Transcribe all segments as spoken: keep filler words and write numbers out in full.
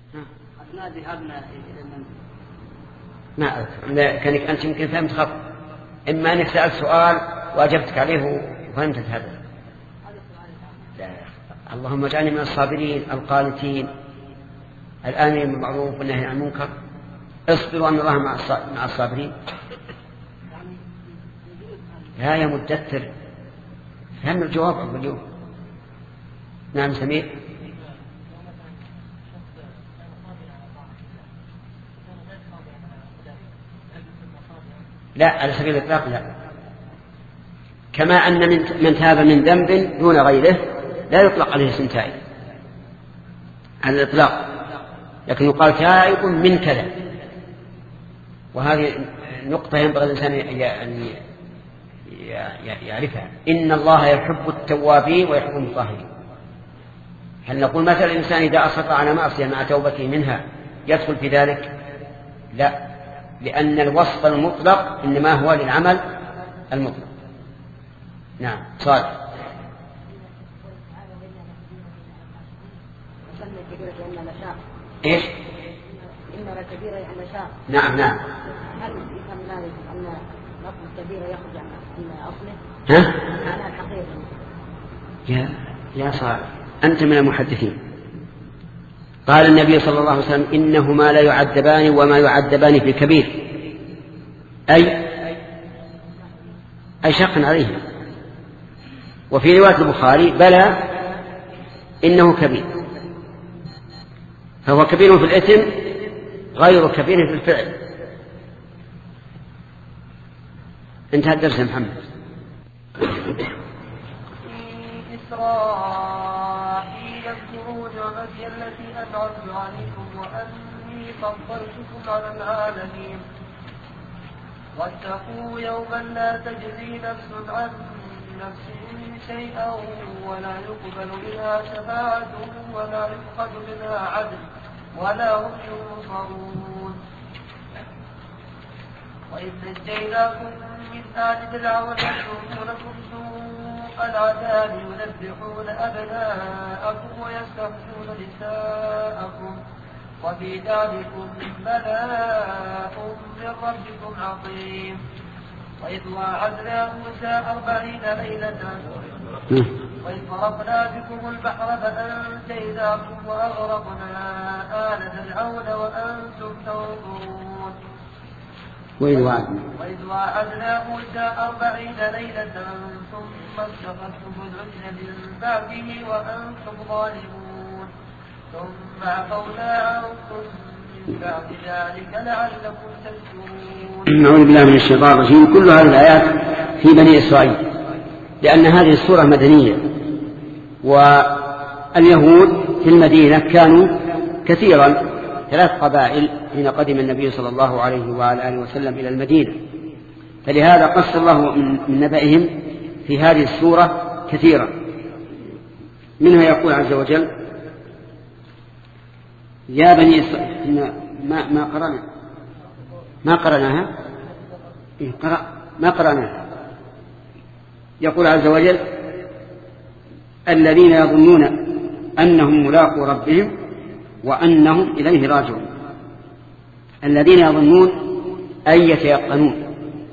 أثناء ذهابنا إلى المنزل ما أعرف كانك أنت يمكن فهمت خط، إما أنك سألت سؤال وأجبتك عليه وفهمت هذا. اللهم اجعلني من الصابرين القانتين الآمرين بالمعروف والنهي عن المنكر اصبروا أن الله مع الصابرين. لا يا مدثر فهم الجواب عبد اليوم. نعم سمير. لا على سبيل الإطلاق لا، كما أن من تاب من ذنب دون غيره لا يطلق عليه اسم تائب على الإطلاق، لكن يقال تائب من كذا. وهذه نقطة ينبغي الإنسان أن يعرفها. إن الله يحب التوابين ويحب المطهرين. هل نقول مثلا الإنسان إذا أصر على معصية مع توبته منها يدخل في ذلك؟ لا، لأن الوصف المطلق إنما هو للعمل المطلق. نعم صالح. إيش؟ إن الكبيرة يعني شاء. نعم نعم. هل يفهم ذلك أن لفظ الكبيرة يخرج عن أصله؟ ها؟ عن الحقيقة. يا يا صالح أنت من المحدثين. قال النبي صلى الله عليه وسلم إنهما لا يعذبان وما يعذبان في كبير، أي أي شق عليهم. وفي رواية البخاري بلى إنه كبير، فهو كبير في الإثم غير كبير في الفعل. انتهى الدرس يا محمد. إسرائيل اذكروا نعمتي التي أنعمت عليكم وأني فضلتكم على العالمين واتقوا يوما لا تجزي نفس عن نفس شيئا ولا يقبل منها شفاعة ولا يؤخذ منها عدل ولا هم ينصرون. وإذ نجيناكم من آل فرعون يسومونكم سوء العذاب يذبحون أبناءكم ويستحيون نساءكم وفي ذلكم بلاء من ربكم عظيم. وإذ واعدنا موسى أربعين ليلة وإذ فرقنا بكم البحر فأنجيناكم وأغرقنا آل فرعون وأنتم تنظرون. وإذ واعدنا وإذ واعدنا موسى أربعين ليلة ثم اتخذتم العجل من بعده وأنتم ظالمون ثم عفونا عنكم من بعد ذلك لعلكم تشكرون. أعوذ بالله من الشيطان الرجيم. كل هذه الآيات في بني إسرائيل، لأن هذه السورة مدنية، واليهود في المدينة كانوا كثيرا، ثلاث قبائل حين قدم النبي صلى الله عليه وعلى آله وسلم إلى المدينة، فلهذا قص الله من نبأهم في هذه السورة كثيرا. منها يقول عز وجل يا بني إسرائيل ما ما قرأنا ما قرأناها إيه قرأ ما قرأناها. يقول عز وجل الذين يظنون أنهم ملاقو ربهم وأنهم إليه راجعون. الذين يظنون أي يتيقنون،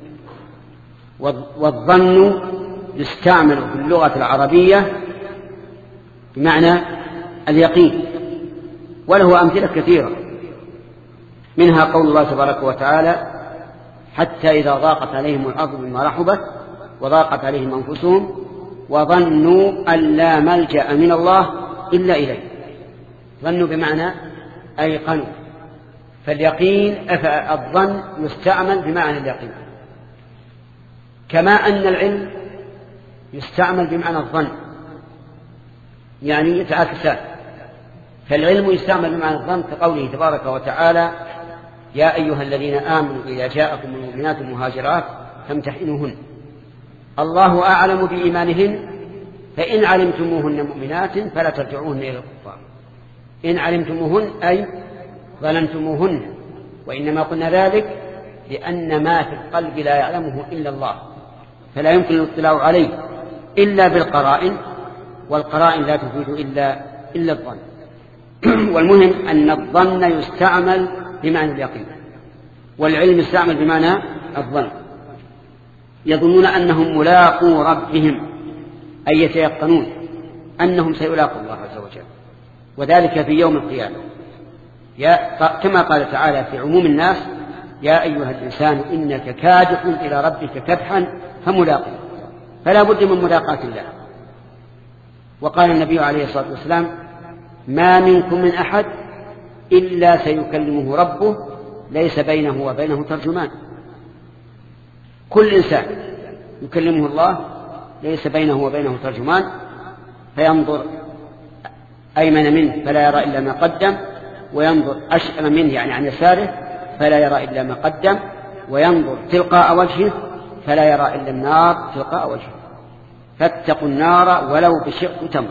والظن يستعمل في اللغة العربية بمعنى اليقين، وله أمثلة كثيرة، منها قول الله تبارك وتعالى حتى إذا ضاقت عليهم الأرض بما رحبت وضاقت عليهم أنفسهم وظنوا أن لا ملجأ من الله إلا إليه. ظنوا بمعنى أيقنوا، فاليقين الظن يستعمل بمعنى اليقين، كما أن العلم يستعمل بمعنى الظن، يعني يتعاكسان. فالعلم يستعمل بمعنى الظن كقوله تبارك وتعالى يا أيها الذين آمنوا إذا جاءكم المؤمنات مهاجرات فامتحنوهن الله أعلم بإيمانهن فإن علمتموهن مؤمنات فلا ترجعوهن إلى الكفار. إن علمتموهن أي ظلمتموهن، وإنما قلنا ذلك لأن ما في القلب لا يعلمه إلا الله، فلا يمكن الاطلاع عليه إلا بالقرائن، والقرائن لا تفيد إلا, إلا الظن. والمهم أن الظن يستعمل بمعنى اليقين، والعلم يستعمل بمعنى الظن. يظنون أنهم ملاقو ربهم، أي يتيقنون أنهم سيلاقوا الله عز وجل، وذلك في يوم القيامة. كما قال تعالى في عموم الناس: يا أيها الإنسان إنك كادح إلى ربك كدحا فملاقيه، فلا بد من ملاقاة الله. وقال النبي عليه الصلاة والسلام: ما منكم من أحد إلا سيكلمه ربه ليس بينه وبينه ترجمان. كل إنسان يكلمه الله ليس بينه وبينه ترجمان، فينظر أيمن منه فلا يرى إلا ما قدم، وينظر أشأم منه يعني عن يساره فلا يرى إلا ما قدم، وينظر تلقاء وجهه فلا يرى إلا النار تلقاء وجهه، فاتقوا النار ولو بشق تمر.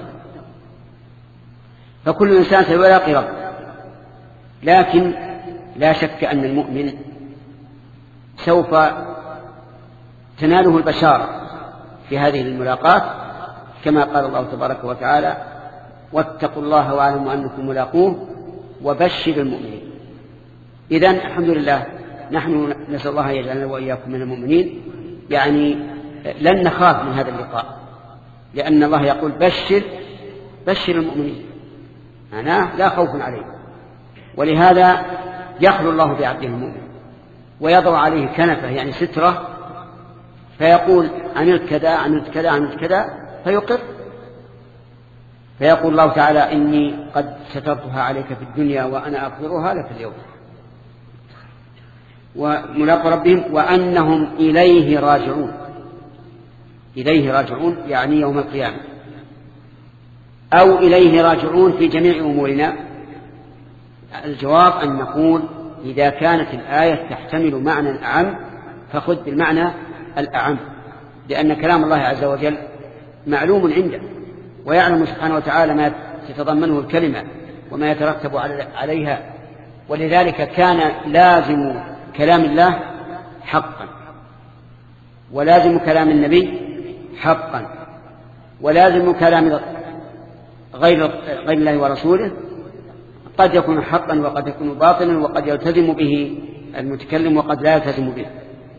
فكل إنسان سيلاقي ربه، لكن لا شك أن المؤمن سوف تناله البشارة في هذه الملاقات، كما قال الله تبارك وتعالى: واتقوا الله واعلموا أنكم ملاقوه وبشر المؤمنين. إذن الحمد لله نحن نسأل الله يجعلنا وإياكم من المؤمنين، يعني لن نخاف من هذا اللقاء، لأن الله يقول: بشر بشر المؤمنين، معناه لا خوف عليهم. ولهذا يخلو الله بعبده المؤمن ويضع عليه كنفه يعني سترة، فيقول: عملت كذا عملت كذا عملت كذا، فيقر. فيقول الله تعالى: إني قد سترتها عليك في الدنيا وأنا أغفرها لك اليوم. وملاقوا ربهم وأنهم إليه راجعون. إليه راجعون يعني يوم القيامة، أو إليه راجعون في جميع أمورنا. الجواب أن نقول: إذا كانت الآية تحتمل معنى الأعم فخذ بالمعنى الأعم، لأن كلام الله عز وجل معلوم عنده، ويعلم سبحانه وتعالى ما تتضمنه الكلمة وما يترتب عليها. ولذلك كان لازم كلام الله حقا، ولازم كلام النبي حقا، ولازم كلام غير غير الله ورسوله قد يكون حقا وقد يكون باطلا، وقد يلتزم به المتكلم وقد لا يلتزم به.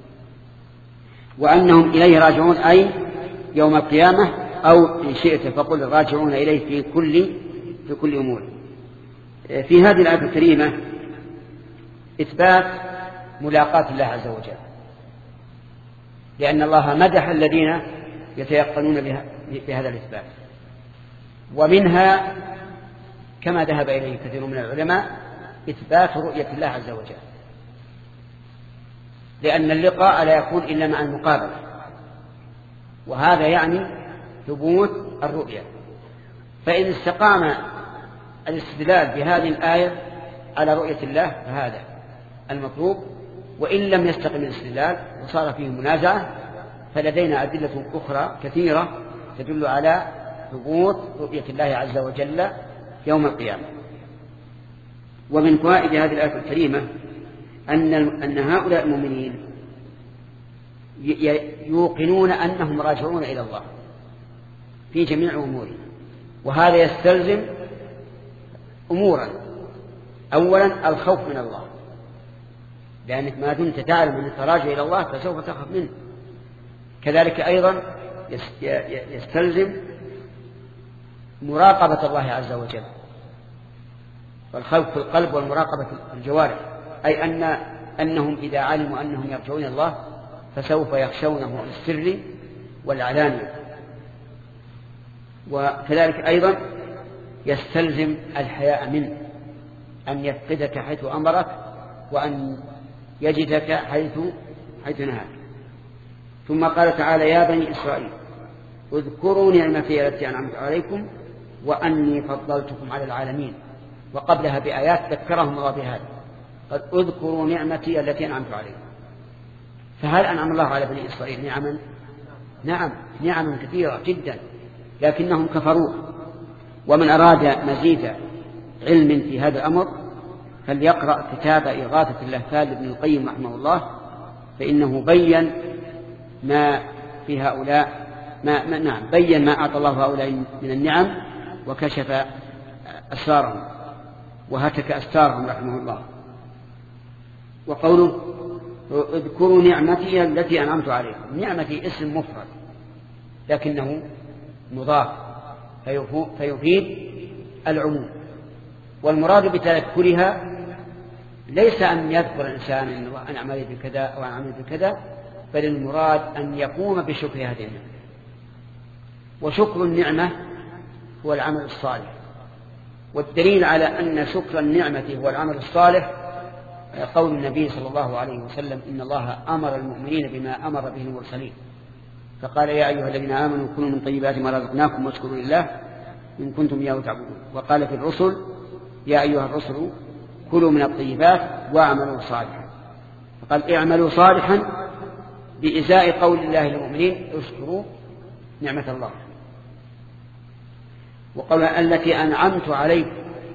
وأنهم إليه راجعون أي يوم القيامة، أو إن شئت فقل راجعون إليه في كل في كل أمور. في هذه الآية الكريمة إثبات ملاقاة الله عز وجل، لأن الله مدح الذين يتيقنون بهذا الإثبات. ومنها كما ذهب إليه كثير من العلماء إثبات رؤية الله عز وجل، لأن اللقاء لا يكون إلا مع المقابلة، وهذا يعني ثبوت الرؤية. فإن استقام الاستدلال بهذه الآية على رؤية الله فهذا المطلوب، وإن لم يستقم الاستدلال وصار فيه منازعة فلدينا أدلة أخرى كثيرة تدل على ثبوت رؤية الله عز وجل يوم القيامة. ومن فوائد هذه الآية الكريمة أن أن هؤلاء المؤمنين يوقنون أنهم راجعون إلى الله في جميع أمورهم، وهذا يستلزم أمورا. أولا الخوف من الله، لأنك ما دمت تعلم أنك راجع إلى الله فسوف تخاف منه. كذلك أيضا يستلزم مراقبة الله عز وجل، والخوف في القلب والمراقبة في الجوارح، أي أن أنهم إذا علموا أنهم يرجعون الله فسوف يخشونه السر والعلانية. وكذلك أيضا يستلزم الحياء منه، أن يفقدك حيث أمرك وأن يجدك حيث حيث نهاك. ثم قال تعالى: يا بني إسرائيل اذكروا نعمتي التي أنعمت عليكم وأني فضلتكم على العالمين. وقبلها بآيات ذكرهم الله بهذا، قد اذكروا نعمتي التي أنعمت عليكم. فهل أنعم الله على بني إسرائيل نعما؟ نعم، نعما كثيرة جدا، لكنهم كفروا. ومن أراد مزيد علم في هذا الأمر فليقرأ كتاب إغاثة اللهفان لابن القيم رحمه الله، فإنه بين ما في هؤلاء ما, ما نعم بين ما أعطى الله هؤلاء من النعم وكشف أسرارهم. وهتك أستارهم رحمه الله. وقوله اذكروا نعمتي التي أنعمت عليكم، نعمتي اسم مفرد لكنه مضاف فيفيد العموم، والمراد بتذكرها ليس أن يذكر الإنسان أن الله أنعم عليه بكذا أو أنعم عليه بكذا، بل المراد أن يقوم بشكر هذه النعمة. وشكر النعمة هو العمل الصالح، والدليل على أن شكر النعمة هو العمل الصالح قول النبي صلى الله عليه وسلم إن الله أمر المؤمنين بما أمر به المرسلين، فقال يا أيها الذين آمنوا كلوا من طيبات ما رزقناكم واشكروا لله إن كنتم إياه تعبدون. وقال في الرسل يا أيها الرسل كلوا من الطيبات واعملوا صالحا، فقال اعملوا صالحا بإزاء قول الله للمؤمنين اشكروا نعمة الله. وقال التي أنعمت عليكم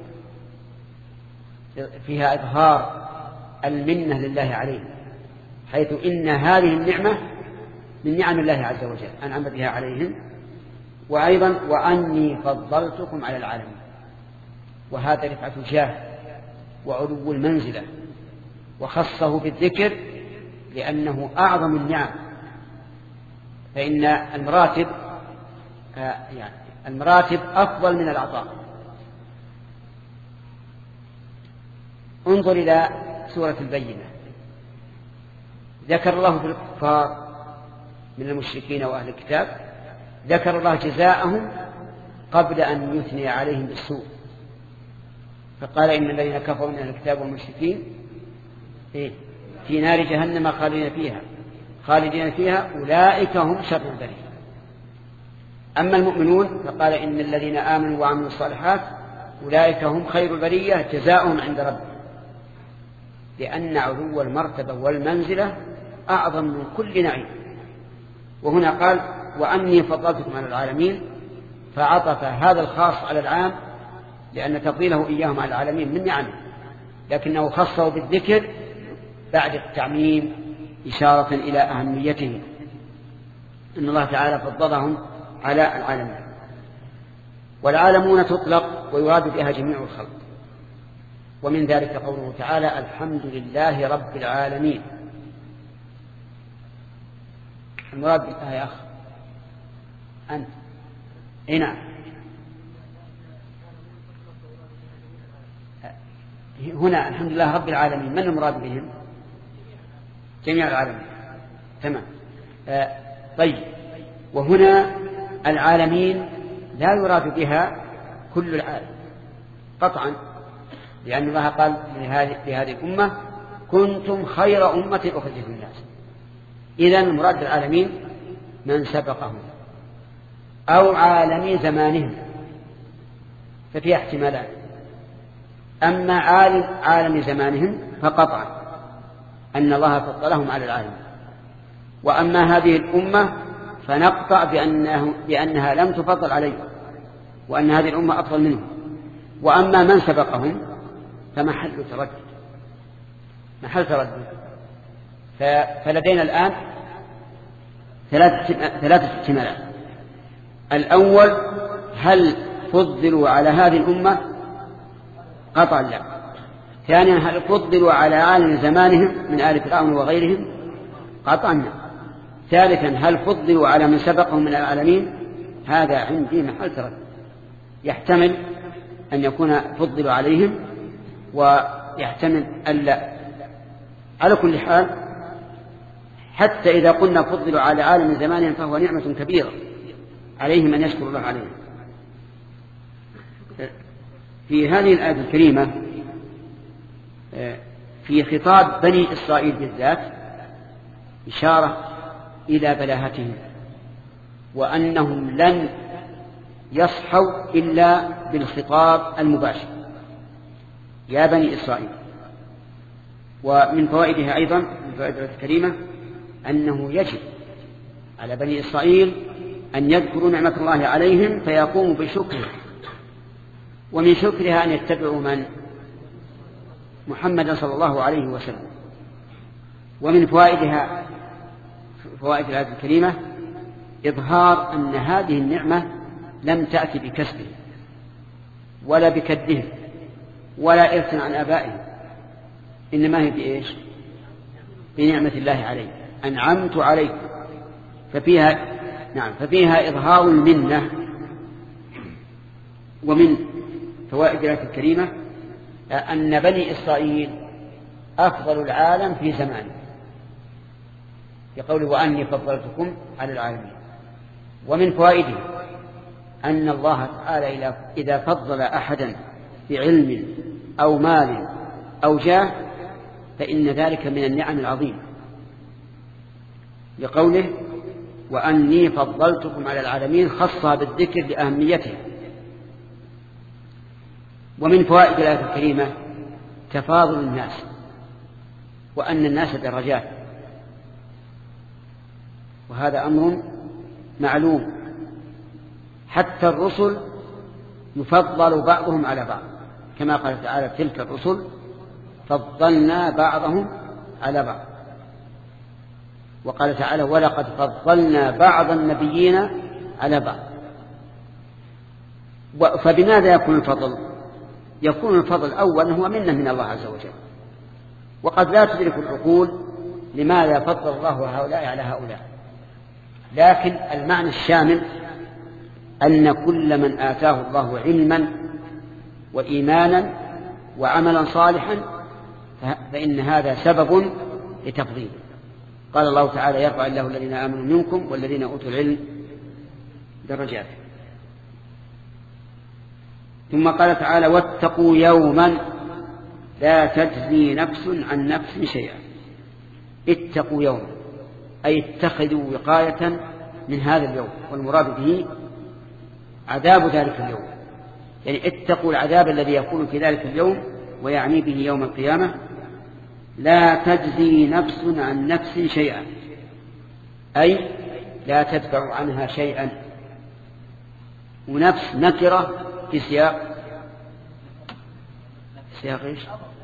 فيها إظهار المنة لله عليه، حيث إن هذه النعمة من نعم الله عز وجل أنعم بها عليهم. وأيضا وأني فضلتكم على العالمين، وهذا رفعة الجاه وعلو المنزلة، وخصه بالذكر لأنه أعظم النعم. فإن المراتب يعني المراتب أفضل من العطاء. انظر إلى سورة البينة، ذكر الله في الكفار من المشركين وأهل الكتاب، ذكر الله جزاءهم قبل أن يثني عليهم بالسوء، فقال إن الذين كفروا من أهل الكتاب والمشركين في نار جهنم خالدين فيها خالدين فيها أولئك هم شر البرية. أما المؤمنون فقال إن الذين آمنوا وعملوا الصالحات أولئك هم خير البرية جزاؤهم عند ربهم، لأن علو المرتبة والمنزلة أعظم من كل نعيم. وهنا قال وأني فضلتكم على العالمين، فعطف هذا الخاص على العام لأن تفضيله إياهم على العالمين من نعمه، لكنه خصه بالذكر بعد التعميم إشارة إلى أهميته، إن الله تعالى فضلهم على العالمين. والعالمون تطلق ويراد بها جميع الخلق، ومن ذلك قوله تعالى الحمد لله رب العالمين. المراد بالآية يا أخ أنت هنا هنا الحمد لله رب العالمين، من المراد بهم؟ جميع العالمين. تمام. آه طيب، وهنا العالمين لا يراد بها كل العالم قطعا، لأن الله قال لهذه الأمة كنتم خير أمة أخرجت للناس. إذن المراد بالعالمين من سبقهم أو عالمي زمانهم، ففي احتمالات. أما عالم عالم زمانهم فقطعا أن الله فضلهم على العالم. وأما هذه الأمة فنقطع بأنه بأنها لم تفضل عليهم، وأن هذه الأمة أفضل منهم. وأما من سبقهم فمحل تردد محل تردد فلدينا الآن ثلاثة احتمالات. الأول هل فضلوا على هذه الأمة؟ قطعا لا. ثانيا هل فضلوا على عالم زمانهم من آل فرعون وغيرهم؟ قطعا لا. ثالثا هل فضلوا على من سبقهم من العالمين؟ هذا عندي محل تردد، يحتمل أن يكون فضلوا عليهم ويحتمل ألا. على كل حال حتى إذا قلنا فضلوا على عالم زمانهم فهو نعمة كبيرة عليهم أن يشكر الله عليهم. في هذه الآية الكريمة في خطاب بني إسرائيل بالذات إشارة إلى بلاهتهم، وأنهم لن يصحوا إلا بالخطاب المباشر يا بني إسرائيل. ومن فوائدها أيضا من فوائد الآية الكريمة أنه يجب على بني إسرائيل أن يذكروا نعمة الله عليهم فيقوموا بشكرها، ومن شكرها أن يتبعوا من محمد صلى الله عليه وسلم. ومن فوائدها فوائد الآية الكريمة إظهار أن هذه النعمة لم تأتي بكسبه ولا بكده، ولا إرث عن آبائهم، إنما هي بإيش؟ بنعمة الله عليه، أنعمت عليكم. ففيها نعم ففيها إظهار المنة. ومن فوائد الآية الكريمة أن بني إسرائيل أفضل العالم في زمانه، بقوله وأني فضلتكم على العالمين. ومن فوائده أن الله تعالى إذا فضل أحدا بعلم أو مال أو جاه فإن ذلك من النعم العظيمة، لقوله وأني فضلتكم على العالمين، خصها بالذكر لأهميته. ومن فوائد الآية الكريمة تفاضل الناس، وأن الناس درجات، وهذا أمر معلوم. حتى الرسل يفضل بعضهم على بعض، كما قال تعالى تلك الرسل فضلنا بعضهم على بعض. وقال تعالى ولقد فضلنا بعض النبيين على بعض. فبماذا يكون الفضل؟ يكون الفضل الأول هو منه من الله عز وجل، وقد لا تدرك العقول لماذا فضل الله هؤلاء على هؤلاء، لكن المعنى الشامل أن كل من آتاه الله علما وإيمانا وعملا صالحا فإن هذا سبب لتفضيله. قال الله تعالى يرفع الله الذين آمنوا منكم والذين أوتوا العلم درجات. ثم قال تعالى واتقوا يوما لا تجزي نفس عن نفس شيئا. اتقوا يوما أي اتخذوا وقاية من هذا اليوم، والمراد به عذاب ذلك اليوم، يعني اتقوا العذاب الذي يكون في ذلك اليوم، ويعني به يوم القيامة. لا تجزي نفس عن نفس شيئا أي لا تدفع عنها شيئا. ونفس نكرة في سياق سياق إيش؟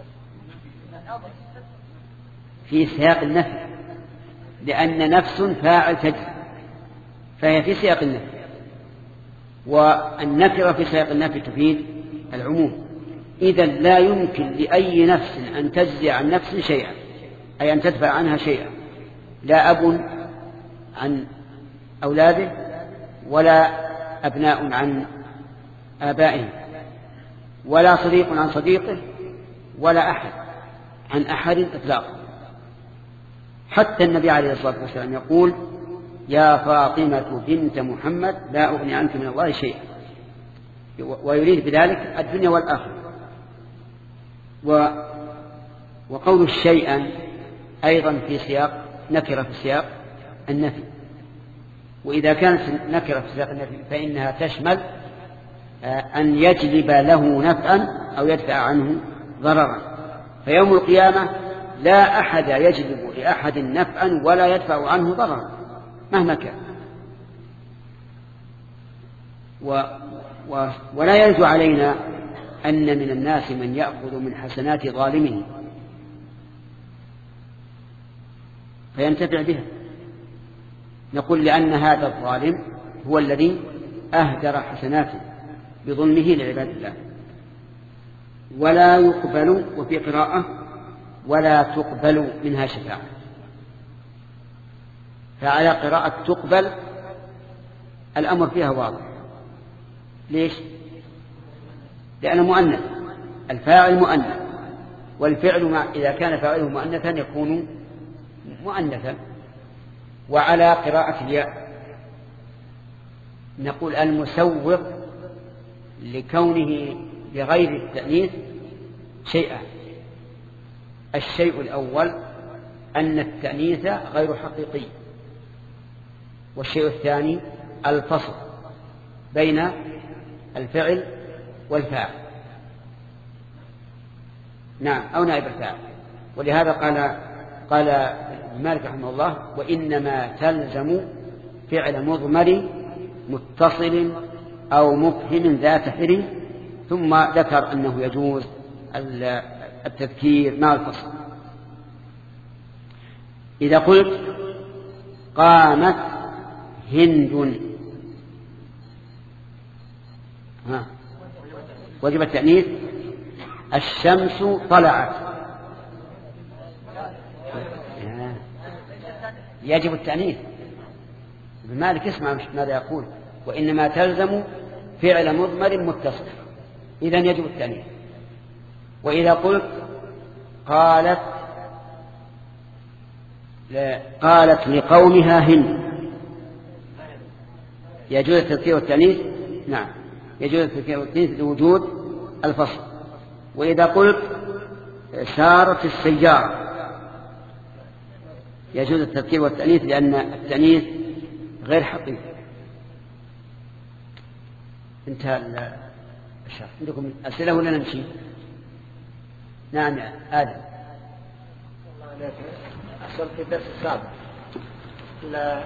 في سياق النفي، لأن نفس فاعل تجزي، فهي في سياق النفي، والنكرة في سياق النفي تفيد العموم. إذن لا يمكن لأي نفس أن تجزي عن نفس شيئا، أي أن تدفع عنها شيئا، لا أب عن أولاده ولا أبناء عن آبائهم ولا صديق عن صديقه ولا أحد عن أحد إطلاقا. حتى النبي عليه الصلاة والسلام يقول يا فاطمة بنت محمد لا أغني عنك من الله شيئا، ويريد بذلك الدنيا والآخرة. وقول الشيئا أيضا في سياق نكرة في سياق النفي، وإذا كانت نكرة في سياق النفي فإنها تشمل أن يجلب له نفعا أو يدفع عنه ضررا. فيوم القيامة لا أحد يجلب لأحد نفعا ولا يدفع عنه ضررا مهما كان. و و ولا يرد علينا أن من الناس من يأخذ من حسنات ظالمه فينتفع بها. نقول لأن هذا الظالم هو الذي أهدر حسناته بظلمه لعباد الله. ولا يقبل، وفي قراءة ولا تقبل منها شفاعة. فعلى قراءة تقبل الأمر فيها واضح. ليش؟ لأنه مؤنث، الفاعل مؤنث، والفعل مع إذا كان فاعله مؤنثا يكون مؤنثا. وعلى قراءة الياء نقول المسوغ لكونه بغير التأنيث شيئا. الشيء الأول أن التأنيث غير حقيقي، والشيء الثاني الفصل بين الفعل والفاعل، نعم، أو نائب الفاعل. ولهذا قال قال مالك رحمه الله وإنما تلزم فعل مضمر متصل أو مفهم ذات حر، ثم ذكر أنه يجوز التذكير مع الفصل. إذا قلت قامت هند ها وجب التأنيث الشمس طلعت يجب التأنيث. ابن مالك اسمع ماذا يقول: وإنما تلزم فعل مضمر متصل، إذن يجب التأنيث. وإذا قلت قالت قالت لقومها هند، يجوز التذكير والتأنيث؟ نعم يجوز التذكير والتأنيث لوجود الفصل. وإذا قلت سارت السيارة يجوز التذكير والتأنيث لأن التأنيث غير حقيقي. انتهى الشرح. عندكم أسئلة ولا نمشي؟ نعم يا آدم. أحسن في الدرس السابق لا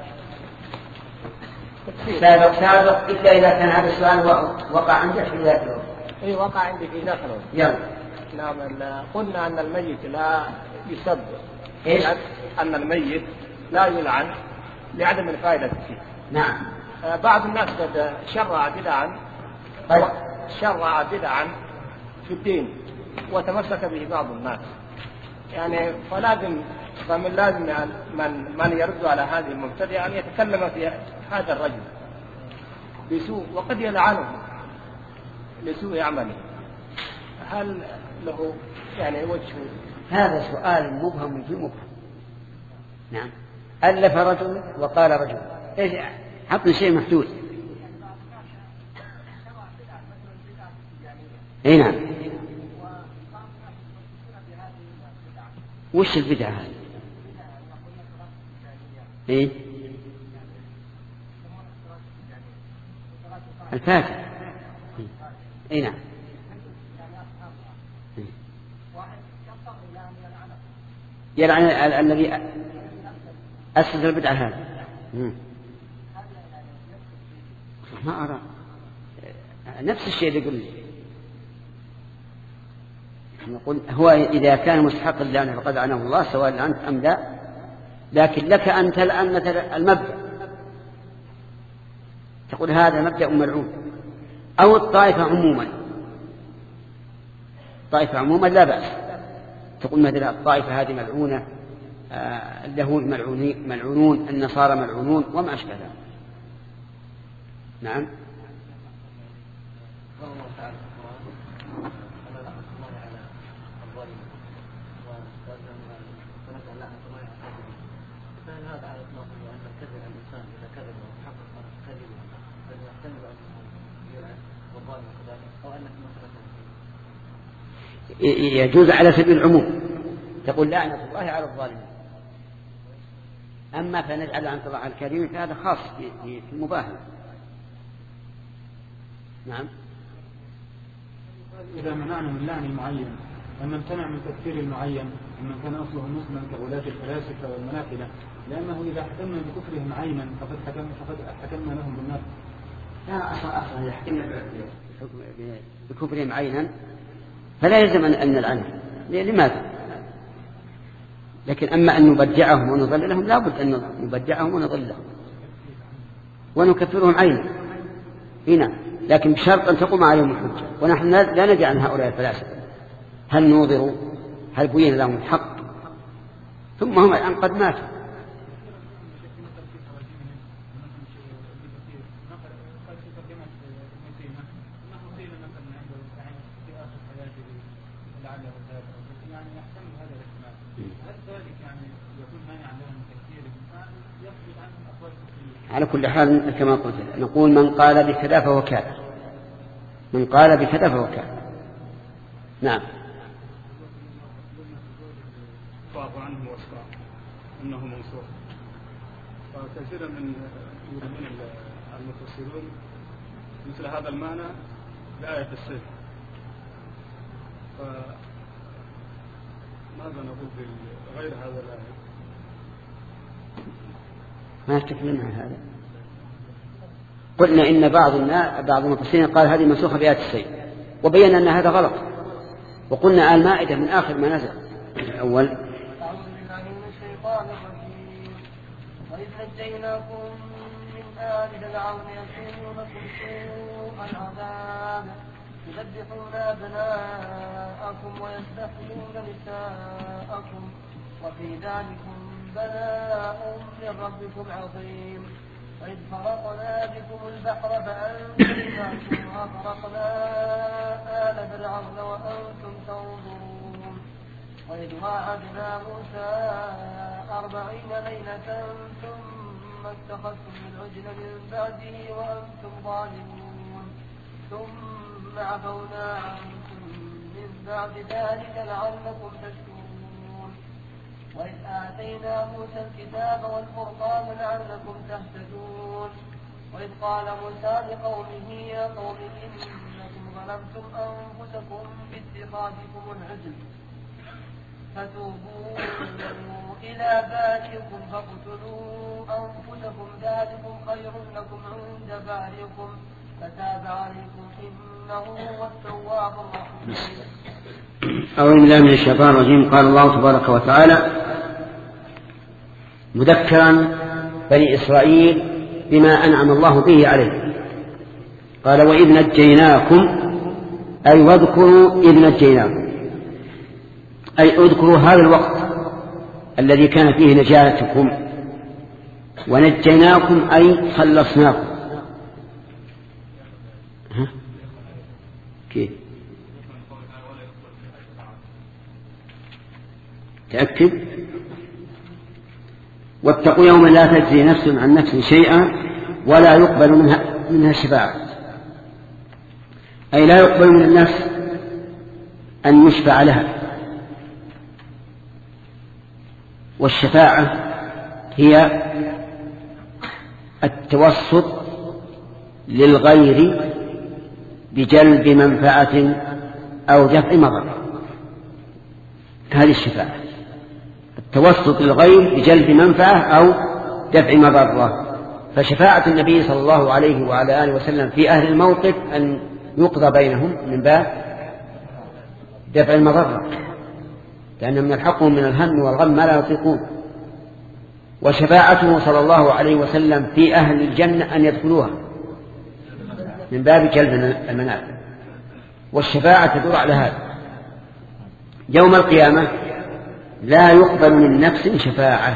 سابق سابق إلا إذا كان هذا السؤال وقع عندك في ذاك الوقت. أي وقع عندي في ذاك الوقت. يلا. نعم قلنا أن الميت لا يسب. إيش؟ أن الميت لا يلعن لعدم الفائدة فيه. نعم. بعض الناس قد شرع بدعا طيب. شرع بدعا في الدين وتمسك به بعض الناس، يعني فلازم فمن لازم من من يرد على هذه المبتدئة أن يتكلم في هذا الرجل بسوء وقد يلعنه لسوء عمله. هل له يعني وجه؟ هذا سؤال مبهم في مبهم. نعم. ألف رجل وقال رجل، إيش حطنا شيء محدود. اي نعم. وش البدعة هذه؟ ايه الفاتحة. اي نعم. يلعن الذي أسس البدعة هذا. ما أرى نفس الشيء اللي يقول لي. نقول هو إذا كان مستحق اللعنة فقد لعنه الله سواء لعنت أم لا، لكن لك أن تلعن مثلا المبدأ، تقول هذا مبدأ ملعون، أو الطائفة عموما. الطائفة عموما لا بأس، تقول مثلا الطائفة هذه ملعونة، آه اليهود ملعونون، النصارى ملعونون وما أشبه ذلك. نعم. يجوز على سبيل العموم، تقول لعنة الله على الظالمين. أما فنجعل عن طبع الكريم فهذا خاص في المباهلة. نعم. إذا منعنا من لعن المعين أما امتنع من تكفير المعين ومن كان أصله مسلما كغلاة الفلاسفة والمنافلة، لأنه إذا حكمنا بكفرهم عينا فقد حكمنا فقد حكمنا لهم بالنار. لا أصلا أصلا إذا حكمنا بكفرهم عينا فلا يلزم أن نلعنهم. لماذا؟ لكن أما أن نبدعهم ونضللهم لا بد أن نبدعهم ونضللهم ونكفرهم عينا هنا، لكن بشرط أن تقوم عليهم الحجة. ونحن لا ندري عن هؤلاء الفلاسفة هل نوظروا، هل بين لهم الحق، ثم هم الآن قد ماتوا. على كل حال كما قلت نقول من قال بكذا فهو كافر، من قال بكذا فهو كافر. نعم. الله عنه واسمع انه منصور. فكثيرا من من المفسرون مثل هذا المعنى لآية السيف. فماذا نقول بغير هذا الآية؟ ما تكلمنا عن هذا. قلنا إن بعض الناس بعض المفسرين قال هذه منسوخة بآية السيف، وبينا أن هذا غلط. وقلنا المائدة من آخر ما نزل الأول. أعوذ بالله من الشيطان الرجيم. وإذ نجيناكم من آل فرعون يسومونكم سوء العذاب يذبحون أبناءكم ويستحيون نساءكم وفي ذلكم بلاء من ربكم عظيم. وإذ فرقنا بكم البحر فأنجيناكم وأغرقنا آل فرعون وأنتم تنظرون. وإذ واعدنا موسى أربعين ليلة ثم اتخذتم العجل من بعده وأنتم ظالمون ثم عفونا عنكم من بعد ذلك لعلكم تشكرون. وإذ آتينا موسى الكتاب والفرقان لعلكم تهتدون. وإذ قال موسى لقومه يا قوم إنكم ظلمتم أنفسكم باتخاذكم العجل فتوبوا إلى بارئكم فاقتلوا أنفسكم ذلكم خير لكم عند بارئكم فتاب عليكم إنه هو التواب الرحيم. أعوذ بالله من الشيطان الرجيم. قال الله تبارك وتعالى مذكرا بني إسرائيل بما أنعم الله به عليه، قال وإذ نجيناكم، أي واذكروا إذ نجيناكم، أي اذكروا هذا الوقت الذي كان فيه نجاتكم، ونجيناكم أي خلصناكم. ها؟ كيف؟ تأكد. واتقوا يوما لا تجزي نفس عن نفس شيئا ولا يقبل منها, منها شفاعة، أي لا يقبل من النفس أن يشفع لها. والشفاعة هي التوسط للغير بجلب منفعة أو دفع مضرة، هذه الشفاعة، التوسط للغير بجلب منفعة أو دفع مضرة. فشفاعة النبي صلى الله عليه وعلى آله وسلم في أهل الموقف أن يقضى بينهم من باب دفع المضرة، لأنهم يلحقهم من الهم والغم ما لا يطيقون. وشفاعته صلى الله عليه وسلم في أهل الجنة أن يدخلوها من باب جلب المنافع. والشفاعة تدور على هذا. يوم القيامة لا يقبل من نفس شفاعة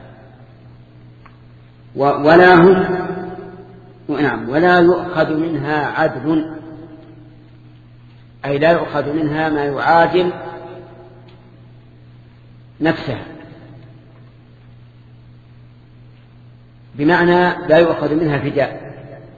ولا هم نعم ولا يؤخذ منها عدل، أي لا يؤخذ منها ما يعادل نفسها، بمعنى لا يؤخذ منها فداء،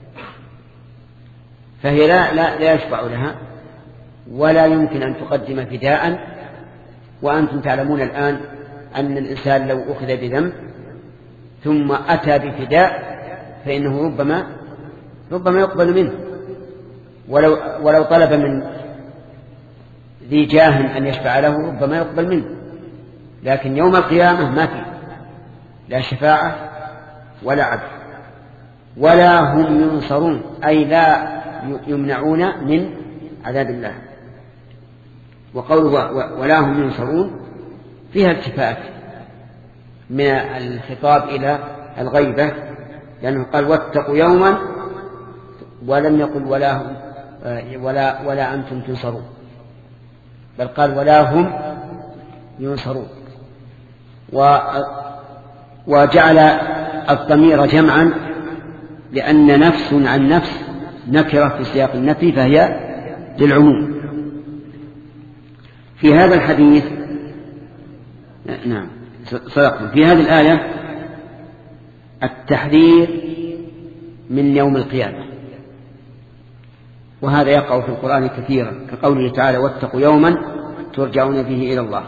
فهي لا, لا, لا يشفع لها ولا يمكن أن تقدم فداء. وأنتم تعلمون الآن أن الإنسان لو أخذ بذنب ثم أتى بفداء فإنه ربما ربما يقبل منه، ولو, ولو طلب من ذي جاه أن يشفع له ربما يقبل منه. لكن يوم القيامة ما في لا شفاعة ولا عدل ولا هم ينصرون، أي لا يمنعون من عذاب الله. وقوله ولا هم ينصرون فيها التفات من الخطاب إلى الغيبة، لأنه قال واتقوا يوما ولم يقل ولا هم ولا ولا أنتم تنصرون، بل قال ولا هم ينصرون. وجعل الضمير جمعا لأن نفس عن نفس نكرة في سياق النفي فهي للعموم. في هذا الحديث نعم صدقتم، في هذه الآية التحذير من يوم القيامة، وهذا يقع في القرآن كثيرا كقوله تعالى واتقوا يوما ترجعون فيه إلى الله،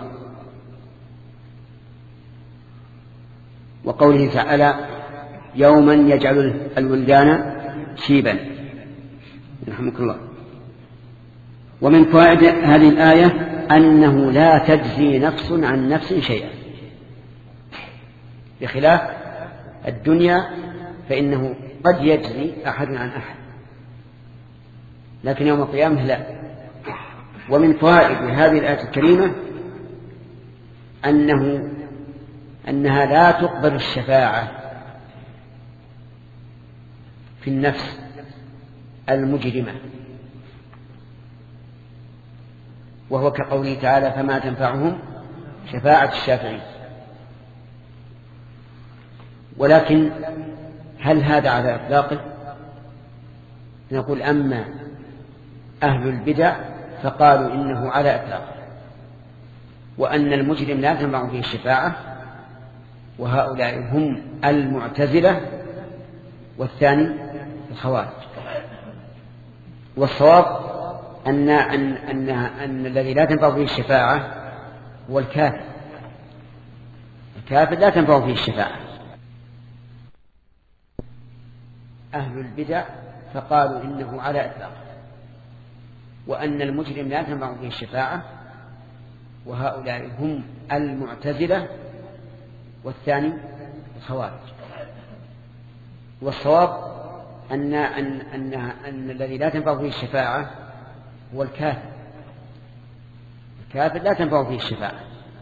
وقوله تعالى يوما يجعل الولدان شيبا رحمك الله. ومن فوائد هذه الآية أنه لا تجزي نفس عن نفس شيئا، بخلاف الدنيا فإنه قد يجزي أحد عن أحد، لكن يوم القيامة لا. ومن فوائد هذه الآية الكريمة أنه أنها لا تقبل الشفاعة في النفس المجرمة، وهو كقوله تعالى فما تنفعهم شفاعة الشافعين. ولكن هل هذا على إطلاقه؟ نقول أما أهل البدع فقالوا إنه على إطلاقه، وأن المجرم لا تنفع فيه الشفاعة، وهؤلاء هم المعتزلة والثاني الخوارج. والصواب أن, أن, أن, أن الذي لا تنفع فيه الشفاعة هو الكافر. الكافر لا تنفع فيه الشفاعة. أهل البدع فقالوا إنه على إطلاقه، وأن المجرم لا تنفع فيه الشفاعة، وهؤلاء هم المعتزلة والثاني الخوارج. والصواب أن, أن, أن, أن الذي لا تنفع فيه الشفاعة هو الكافر. الكافر لا تنفع فيه الشفاعة.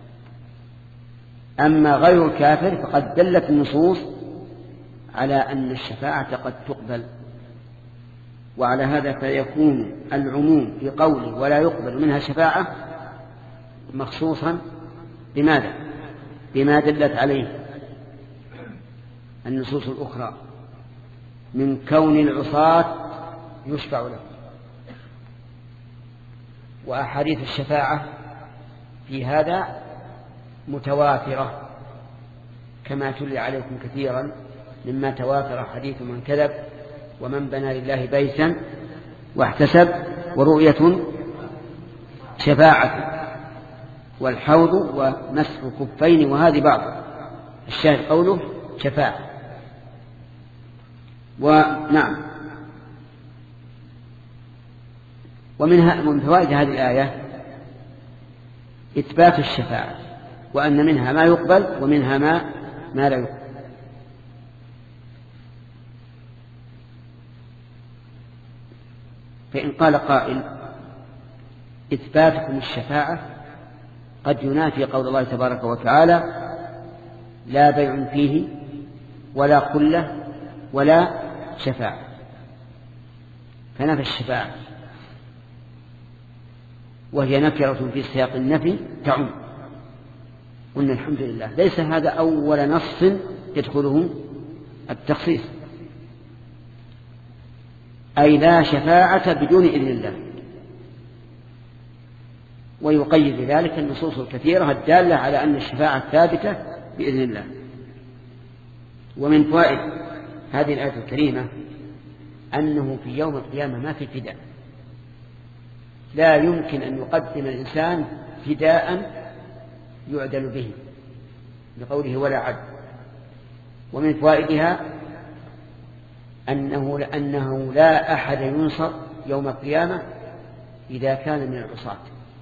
أما غير الكافر فقد دلت النصوص على أن الشفاعة قد تقبل، وعلى هذا فيكون العموم في قوله ولا يقبل منها شفاعة مخصوصا بماذا؟ بما دلت عليه النصوص الأخرى من كون العصاة يشفع له. وأحاديث الشفاعة في هذا متواترة كما تلي عليكم كثيرا مما تواتر حديث من كذب ومن بنى لله بيتا واحتسب ورؤية شفاعة والحوض ومسح كفين، وهذه بعض الشاهد قوله شفاعة. ونعم، ومنها من فوائد هذه الآية إثبات الشفاعة، وأن منها ما يقبل ومنها ما ما لا يقبل. فإن قال قائل إثباتكم الشفاعة قد ينافي قول الله تبارك وتعالى لا بيع فيه ولا خلة ولا شفاعة، فنفى الشفاعة وهي نكرة في سياق النفي تعم. قلنا الحمد لله ليس هذا أول نص يدخله التخصيص، أي لا شفاعة بدون إذن الله. ويقيد ذلك النصوص الكثيرة الدالة على أن الشفاعة ثابتة بإذن الله. ومن فوائد هذه الآية الكريمة أنه في يوم القيامة ما في فداء، لا يمكن أن يقدم الإنسان فداء يعدل به لقوله ولا عدل. ومن فوائدها أنه لأنه لا أحد ينصر يوم القيامة إذا كان من العصاة.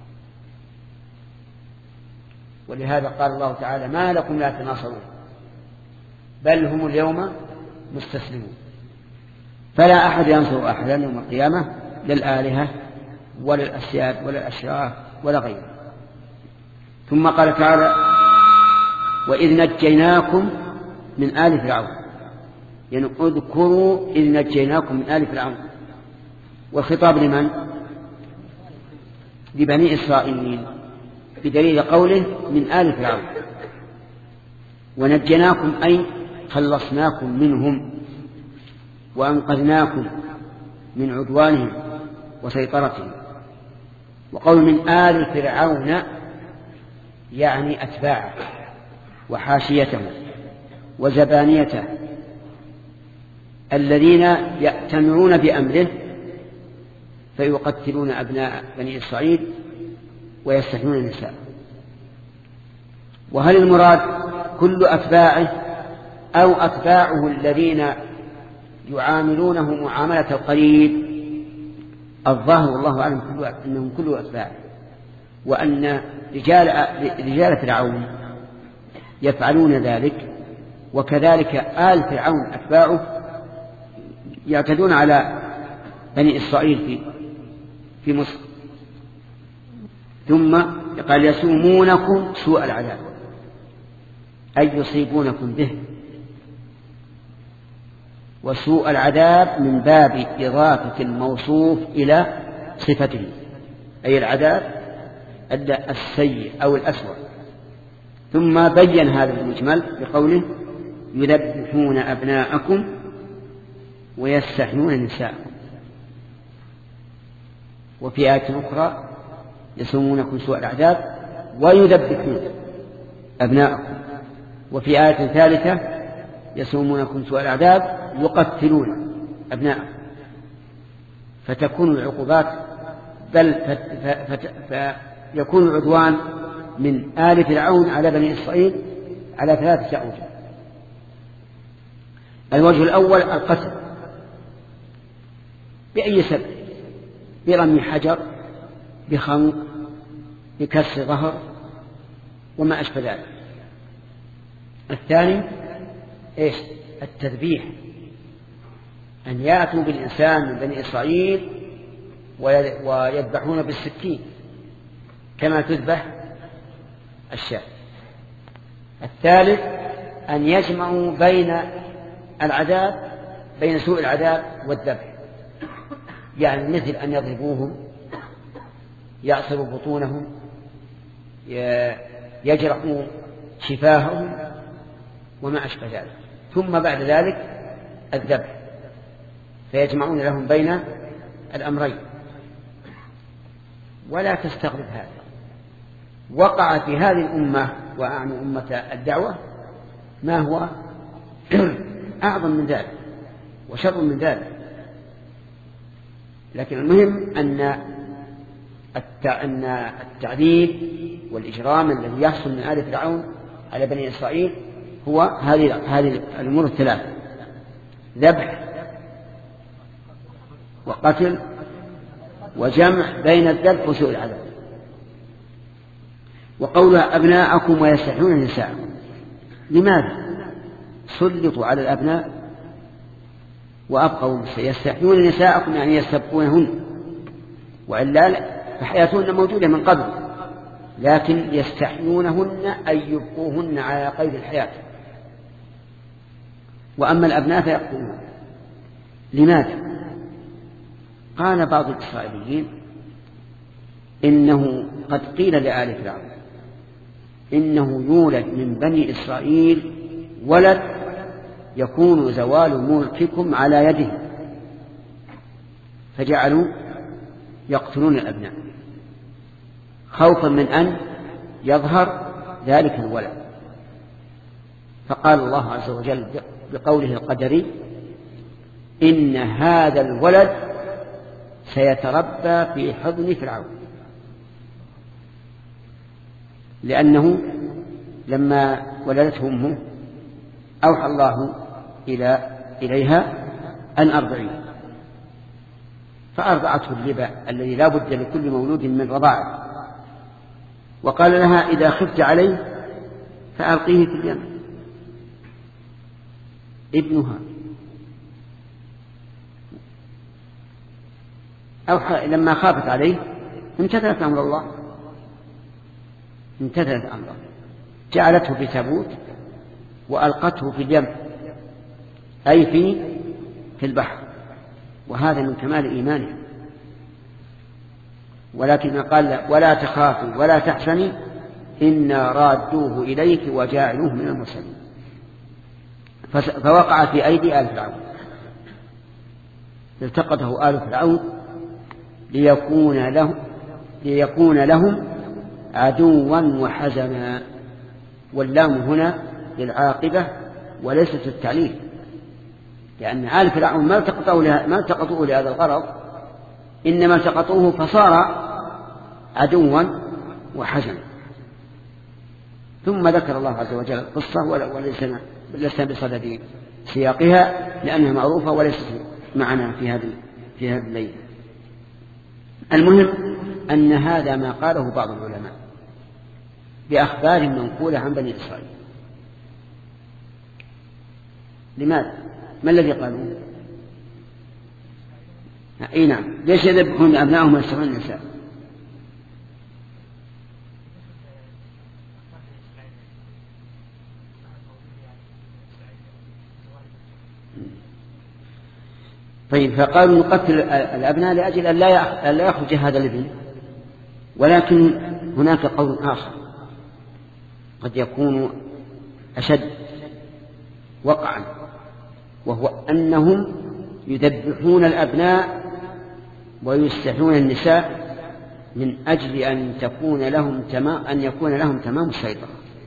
ولهذا قال الله تعالى ما لكم لا تناصرون بل هم اليوم مستسلمون. فلا أحد ينصر أحدا يوم القيامة، لا الآلهة ولا الأسياد ولا الأشراف ولا غيره. ثم قال تعالى وإذ نجيناكم من آل فرعون، يعني اذكروا إذ نجيناكم من آل فرعون. والخطاب لمن؟ لبني إسرائيل، بدليل قوله من آل فرعون. ونجيناكم أي خلصناكم منهم وأنقذناكم من عدوانهم وسيطرتهم. وقول من آل فرعون يعني أتباعه وحاشيته وزبانيته الذين يأتمرون بأمره فيقتلون أبناء بني إسرائيل ويستحيون النساء. وهل المراد كل أتباعه أو أتباعه الذين يعاملونه معاملة القريب؟ الظاهر والله أعلم أنهم كل أتباعه، وأن رجال, رجال فرعون يفعلون ذلك، وكذلك آل فرعون أتباعه يعتدون على بني إسرائيل في, في مصر. ثم قال يسومونكم سوء العذاب أي يصيبونكم به. وسوء العذاب من باب إضافة الموصوف إلى صفته، أي العذاب السيء أو الأسوأ. ثم بين هذا المجمل بقوله يذبحون أبناءكم ويستحيون نساءكم. وفي آية أخرى يسومونكم سوء العذاب ويذبحون أبناءكم. وفي آية ثالثة يسومونكم سوء العذاب يقتلون أبناءكم. فتكون العقوبات بل فيكون العدوان من آل فرعون على بني إسرائيل على ثلاثة أوجه. الوجه الأول القتل بأي سبب، برمي حجر، بخنق، بكسر ظهر وما أشبه ذلك. الثاني إيش؟ التذبيح، أن يأتوا بالإنسان من بني إسرائيل ويذبحون بالسكين كما تذبح الشاة. الثالث أن يجمعوا بين العذاب بين سوء العذاب والذبح، يعني مثل أن يضربوهم، يعصروا بطونهم، يجرحوا شفاههم وما أشبه ذلك، ثم بعد ذلك الذبح، فيجمعون لهم بين الأمرين. ولا تستغرب هذا، وقع في هذه الأمة وأعني أمة الدعوة ما هو أعظم من ذلك وشر من ذلك. لكن المهم أن التعذيب والإجرام الذي يحصل من آل فرعون على بني إسرائيل هو هذه هذه الأمور الثلاث: ذبح وقتل وجمع بين الذبح وسوء العذاب. وقولها أبناءكم ويستحيون نساءكم، لماذا سلطوا على الأبناء وأبقوا يستحيون نساءكم؟ يعني يستبقونهن، وإلا فحياتهن موجودة من قبل، لكن يستحيونهن أي يبقوهن على قيد الحياة، وأما الأبناء فيقتلون. لماذا؟ قال بعض الإسرائيليين إنه قد قيل لآل فرعون إنه يولد من بني إسرائيل ولد يكون زوال ملككم على يده، فجعلوا يقتلون الأبناء خوفا من أن يظهر ذلك الولد. فقال الله عز وجل بقوله القدري: إن هذا الولد سيتربى في حضن فرعون، لأنه لما ولدته أمه أوحى الله إلى إليها أن أرضعيه، فأرضعته اللبا الذي لا بد لكل مولود من رضاعه، وقال لها: إذا خفت عليه فألقيه في اليم. ابنها أوحى لما خافت عليه امتثلت أمر الله، امتثلت أمره، جعلته في تابوت وألقته في اليم، أي في في البحر، وهذا من كمال إيمانه. ولكن قال: ولا تخافي ولا تحزني إنا رادوه إليك وجاعلوه من المرسلين. فوقع في أيدي آل فرعون، التقطه آل فرعون ليكون له ليكون لهم عدوا وحزنا، واللام هنا للعاقبة وليست التعليل، لأن آل فرعون ما التقطوه لهذا الغرض، إنما التقطوه فصار عدوا وحزنا. ثم ذكر الله عز وجل القصة وليس بصدد سياقها لأنها معروفة وليست معنا في هذه في هذه الليلة. المهم أن هذا ما قاله بعض العلماء بأخبار منقولة عن بني إسرائيل. لماذا؟ ما الذي قالوا؟ أي نعم، ليش يذبحون أبنائهم ويستحيون النساء؟ طيب، فقالوا نقتل الأبناء لأجل أن لا يخرج هذا الابن، ولكن هناك قول آخر قد يكون أشد وقعا، وهو أنهم يذبحون الأبناء ويستحيون النساء من أجل أن تكون لهم تمام أن يكون لهم تمام السيطرة،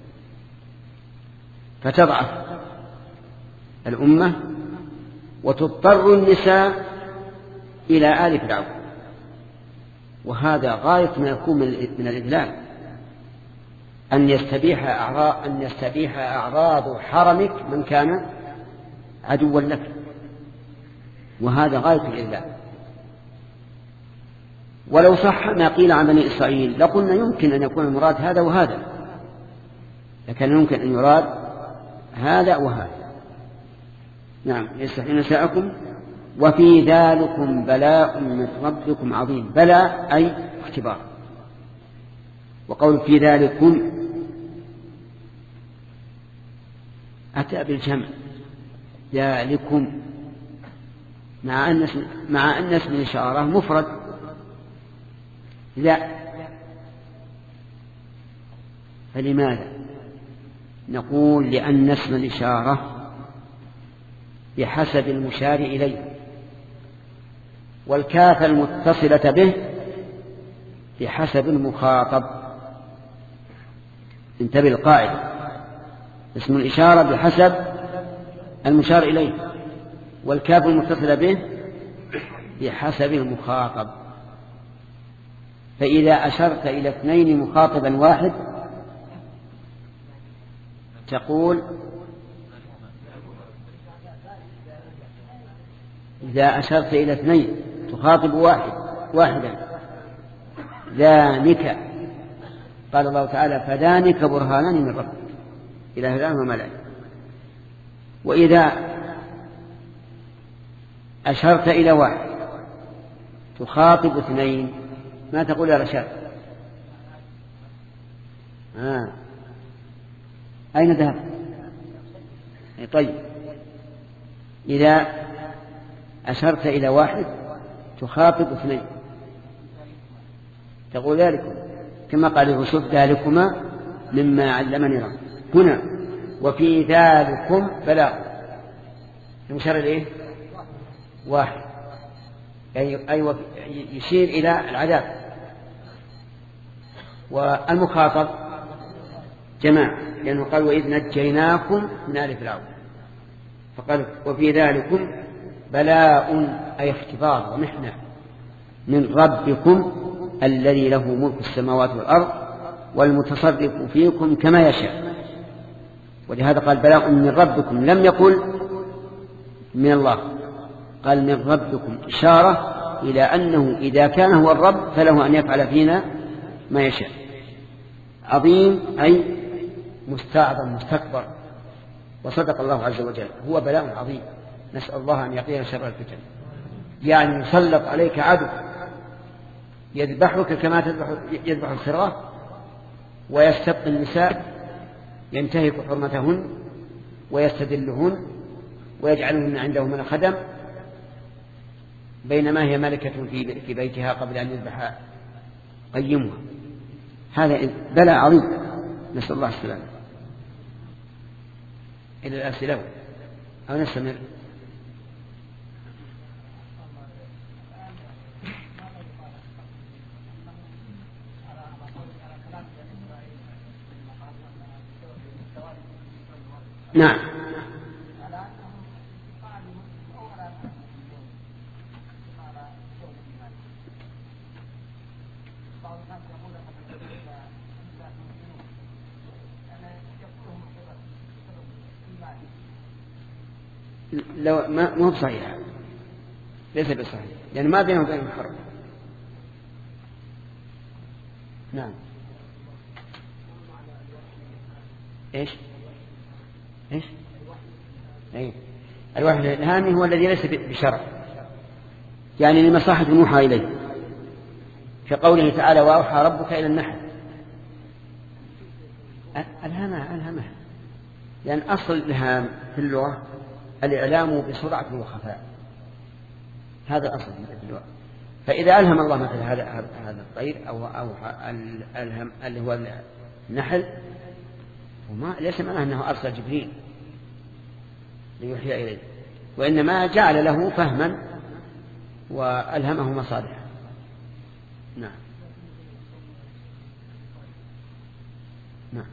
فتضعف الأمة وتضطر النساء إلى آل فرعون، وهذا غاية ما يكون من الإذلال، أن يستبيح أعراض أن يستبيح أعراض حرمك من كان عدوا لك، وهذا غاية الإذلال. ولو صح ما قيل عن بني إسرائيل لقلنا يمكن أن يكون المراد هذا وهذا، لكن يمكن أن يراد هذا وهذا. نعم، يستحيون نساءكم وفي ذلكم بلاء من ربكم عظيم. بلاء أي اختبار. وقول في ذلكم أتى بالجمع، ذلكم مع أن اسم مع أن اسم الإشارة مفرد. لا، فلماذا؟ نقول لأن اسم الإشارة بحسب المشار إليه، والكاف المتصلة به بحسب المخاطب. انتبه القاعدة، اسم الإشارة بحسب المشار إليه، والكاف المتصلة به بحسب المخاطب. فإذا أشرت إلى اثنين مخاطبا واحد تقول إذا أشرت إلى اثنين تخاطب واحد واحدا ذلك، قال الله تعالى فذلك برهانان من ربك إلى هداه وملائكته. وإذا أشرت إلى واحد تخاطب اثنين ما تقول يا رشاد؟ آه. أين ذهب؟ طيب، إذا أشرت إلى واحد تخاطب اثنين تقول ذلكم، كما قال الرسول ذلكما مما علمني ربي. هنا وفي ذلكم بلاء، المشار إليه واحد، أي أي يشير إلى العذاب. والمخاطب جماعة، لأنه قال وإذ نجيناكم من آل فرعون، فقال وفي ذلكم بلاء أي اختبار ومحنة من ربكم الذي له ملك السماوات والأرض والمتصرف فيكم كما يشاء. ولهذا قال بلاء من ربكم، لم يقل من الله، قال من ربكم، إشارة إلى أنه إذا كان هو الرب فله أن يفعل فينا ما يشاء. عظيم أي مستعظم مستكبر. وصدق الله عز وجل، هو بلاء عظيم، نسأل الله أن يقينا شر الفتن. يعني يسلط عليك عدو يذبحك كما تذبح يذبح الخراف، ويستبقي النساء ينتهك حرمتهن ويستدلهن ويجعلهن عنده من الخدم، بينما هي ملكة في بيتها قبل أن يذبح قيمها. هذا بلاء عظيم، نسأل الله السلامة. إلى الأسئلة أو نستمر؟ نعم. لو ما مو بصحيح، ليس بصحيح، يعني ما بينه وبين الحرب. نعم. ايش ايش اي الوحي الالهامي هو الذي ليس بشرع، يعني لمصلحة الموحى اليه، كقوله تعالى واوحى ربك الى النحل. الهمها الهمها لان اصل الالهام في اللغة الإعلام بسرعة وخفاء، هذا أصل في اللغة. فإذا ألهم الله مثل هذا هذا الطير أو أو ألهم اللي هو النحل وما ليس معناه أنه أرسل جبريل ليوحي إليه، وإنما جعل له فهما وألهمه مصالحا. نعم نعم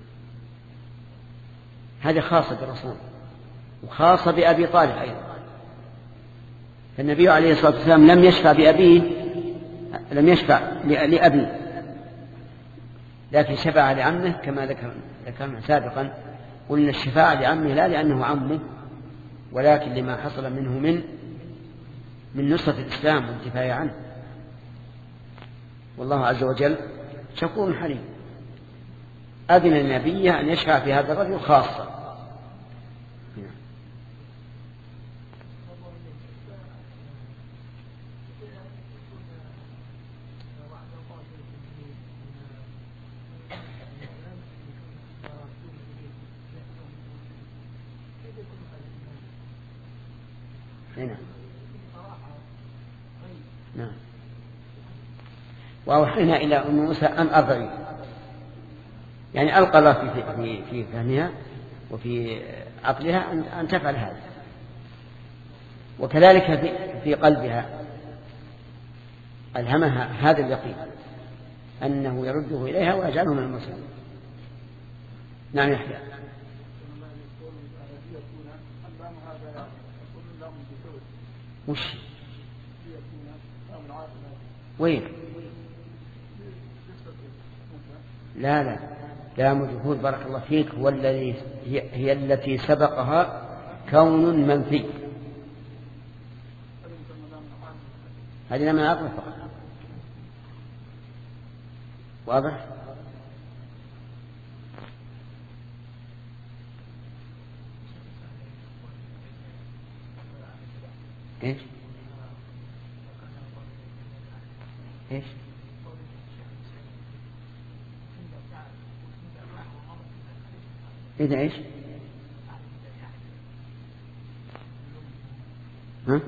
هذه خاصة بالرسول وخاصة بأبي طالب أيضا. فالنبي عليه الصلاة والسلام لم يشفع بأبيه، لم يشفع لأبيه، لكن شفع لعمه كما ذكرنا سابقا. قلنا الشفاعة لعمه لا لأنه عمه، ولكن لما حصل منه من من نصرة الإسلام والدفاع عنه. والله عز وجل شكور حليم، أذن النبي أن يشفع في هذا الرجل خاصة. هنا نعم. وأوحينا إلى أم موسى أن أرضعي، يعني ألقى الله في في في فهمها وفي عقلها أن أن تفعل هذا، وكذلك في في قلبها ألهمها هذا اليقين أنه يرده إليها ويجعله من المسلمين. نعم يحيى. وش وين؟ لا لا لا مجهود بارك الله فيك، هو الذي هي, هي التي سبقها كون منفي. هذه لم نعرف فقط. واضح؟ ايش ايش اذا ايش ها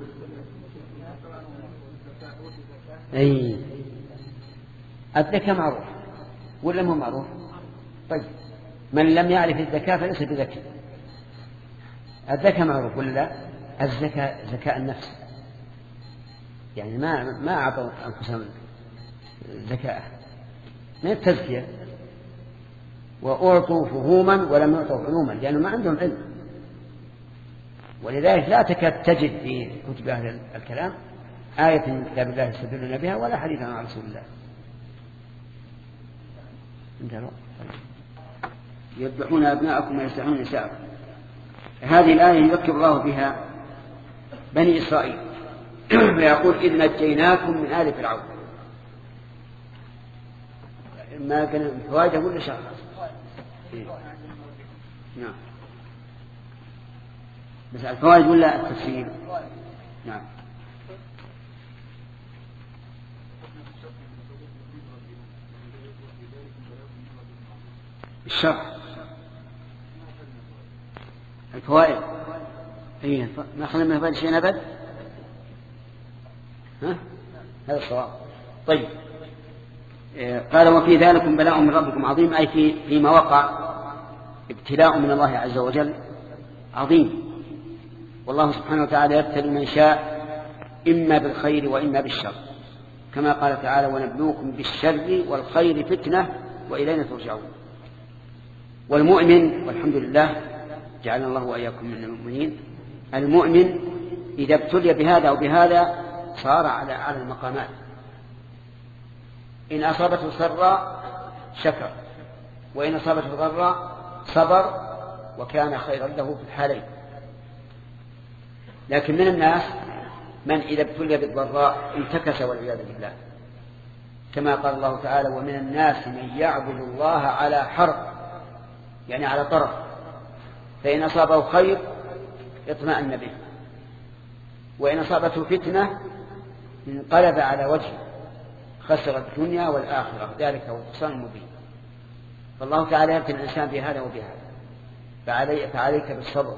اي الذكاء معروف ولا مو معروف؟ طيب من لم يعرف الذكاء فليس بذكي. الذكاء معروف ولا لا؟ الذكاء ذكاء النفس، يعني ما ما أعطوا أنفسهم ذكاء من التزكية، وأعطوا فهوما ولم يعطوا علوما لأنه ما عندهم علم. ولذلك لا تكاد تجد في كتب أهل الكلام آية من كتاب الله يستدلون بها ولا حديثا عن رسول الله. يذبحون أبناءكم ويستحيون نساءكم. هذه الآية يذكر الله بها بني إسرائيل فيقول إذ نجيناكم من آل فرعون. ما كان فوائده ولا شر؟ نعم بس الفوائد ولا التفسير؟ نعم الشرح الفوائد. اي ما خلنا من فوائد شيء ابد. ها هذا الصواب. طيب إيه قال وفي ذلك بلاء من ربكم عظيم، اي في فيما وقع ابتلاء من الله عز وجل عظيم. والله سبحانه وتعالى يبتلي من شاء اما بالخير واما بالشر، كما قال تعالى ونبلوكم بالشر والخير فتنه والينا ترجعون. والمؤمن والحمد لله جعلنا الله وإياكم من المؤمنين، المؤمن إذا ابتلي بهذا أو بهذا صار على على المقامات. إن أصابته سراء شكر، وإن أصابته ضراء صبر، وكان خيرا له في الحالين. لكن من الناس من إذا ابتلي بالضراء انتكس والعياذ بالله، كما قال الله تعالى ومن الناس من يعبد الله على حرف، يعني على طرف، فإن أصابه خير اطمأن به، وإن أصابته فتنة انقلب على وجهه خسر الدنيا والآخرة، ذلك هو الخسران المبين. فالله تعالى يبتلي الإنسان بهذا وبهذا، فعلي فعليك بالصبر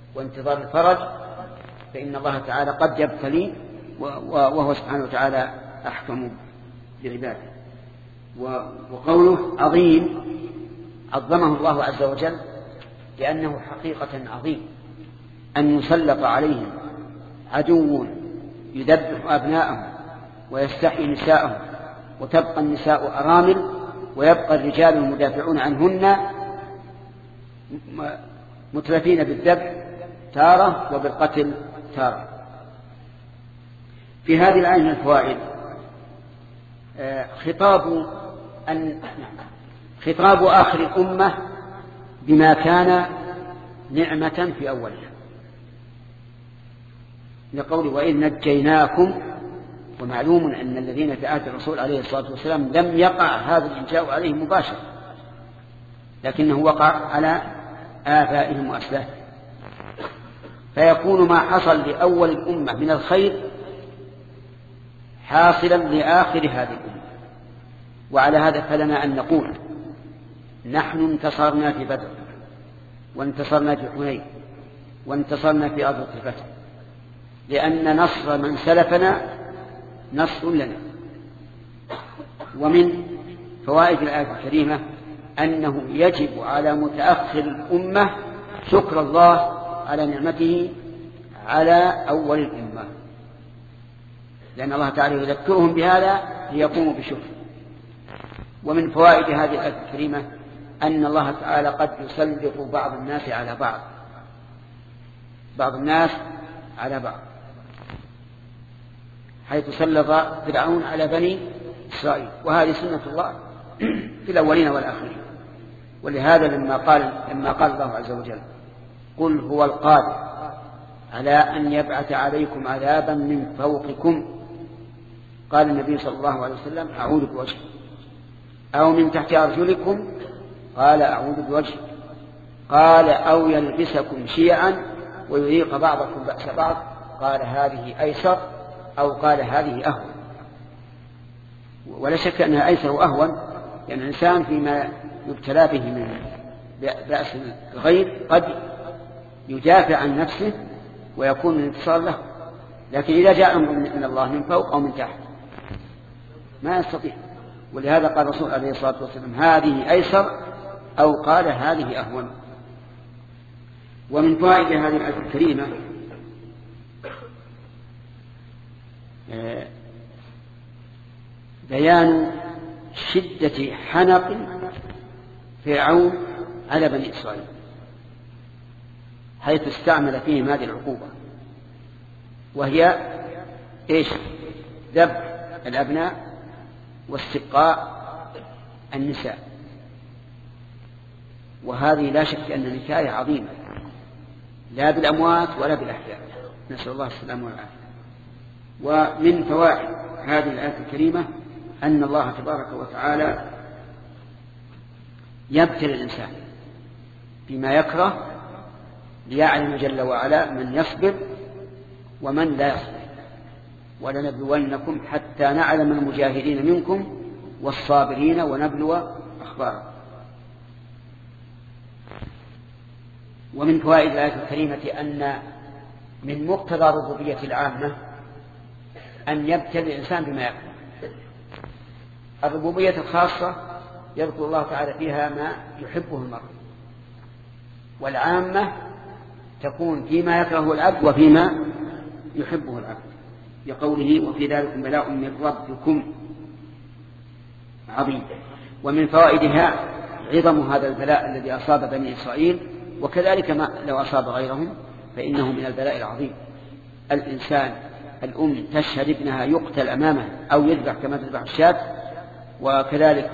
وانتظار الفرج، فإن الله تعالى قد يبتلي وهو سبحانه وتعالى أحكم بعباده. وقوله عظيم عظمه الله عز وجل لأنه حقيقة عظيم أن يسلط عليهم عدو يذبح أبناءهم ويستحيي نساءهم وتبقى النساء أرامل ويبقى الرجال المدافعون عنهن متلفين بالذبح تارة وبالقتل تارة. في هذه الآية من الفوائد خطاب أن خطاب آخر الأمة بما كان نعمة في أولها لقول وإذ نجيناكم. ومعلوم أن الذين في عهد الرسول عليه الصلاة والسلام لم يقع هذا الإنجاء عليهم مباشرة لكنه وقع على آبائهم وأسلافهم فيكون ما حصل لأول الأمة من الخير حاصلا لآخر هذه الأمة. وعلى هذا فلنا أن نقول نحن انتصرنا في بدر وانتصرنا في حنين وانتصرنا في أرض الفتح لأن نصر من سلفنا نصر لنا. ومن فوائد الآية الكريمة أنه يجب على متأخر الأمة شكر الله على نعمته على أول الأمة لأن الله تعالى يذكرهم بهذا ليقوموا بشكر. ومن فوائد هذه الآية الكريمة أن الله تعالى قد يسلط بعض الناس على بعض بعض الناس على بعض حيث سلط فرعون على بني إسرائيل وهذه سنة الله في الأولين والآخرين. ولهذا لما قال لما قال الله عز وجل قل هو القادر على أن يبعث عليكم عذابا من فوقكم قال النبي صلى الله عليه وسلم أعوذ بوجهه أو من تحت أرجلكم قال أعوذ بوجهه قال أو يلبسكم شيعا ويذيق بعضكم بأس بعض قال هذه أيسر أو قال هذه أهون. ولا شك أنها أيسر وأهون لأن يعني الإنسان فيما يبتلى به من بأس الغير قد يدافع عن نفسه ويكون من انتصار له لكن إذا جاء أمر من الله من فوق أو من تحت ما يستطيع. ولهذا قال الرسول عليه الصلاة والسلام هذه أيسر أو قال هذه أهون. ومن فوائد هذه الآية الكريمة بيان شدة حنق فرعون على بني إسرائيل حيث استعمل فيهم هذه العقوبة وهي إيش؟ ذبح الأبناء واستبقاء النساء. وهذه لا شك أن نكاية عظيمة لا بالأموات ولا بالأحياء نسأل الله السلامة والعافية. ومن فوائد هذه الآية الكريمة أن الله تبارك وتعالى يبتلي الإنسان بما يكره ليعلم جل وعلا من يصبر ومن لا يصبر ولنبلونكم حتى نعلم المجاهدين منكم والصابرين ونبلو أخبارهم. ومن فوائد الآية الكريمة أن من مقتضى الربوبية العامة أن يبتلي الإنسان بما يكره. الربوبية الخاصة يذكر الله تعالى فيها ما يحبه المرء والعامة تكون فيما يكره العبد وفيما يحبه العبد لقوله وفي ذلك بلاء من ربكم عظيم. ومن فوائدها عظم هذا البلاء الذي أصاب بني إسرائيل وكذلك ما لو أصاب غيرهم فإنه من البلاء العظيم. الإنسان الأم تشهد ابنها يقتل أمامه أو يذبح كما تذبح الشاة وكذلك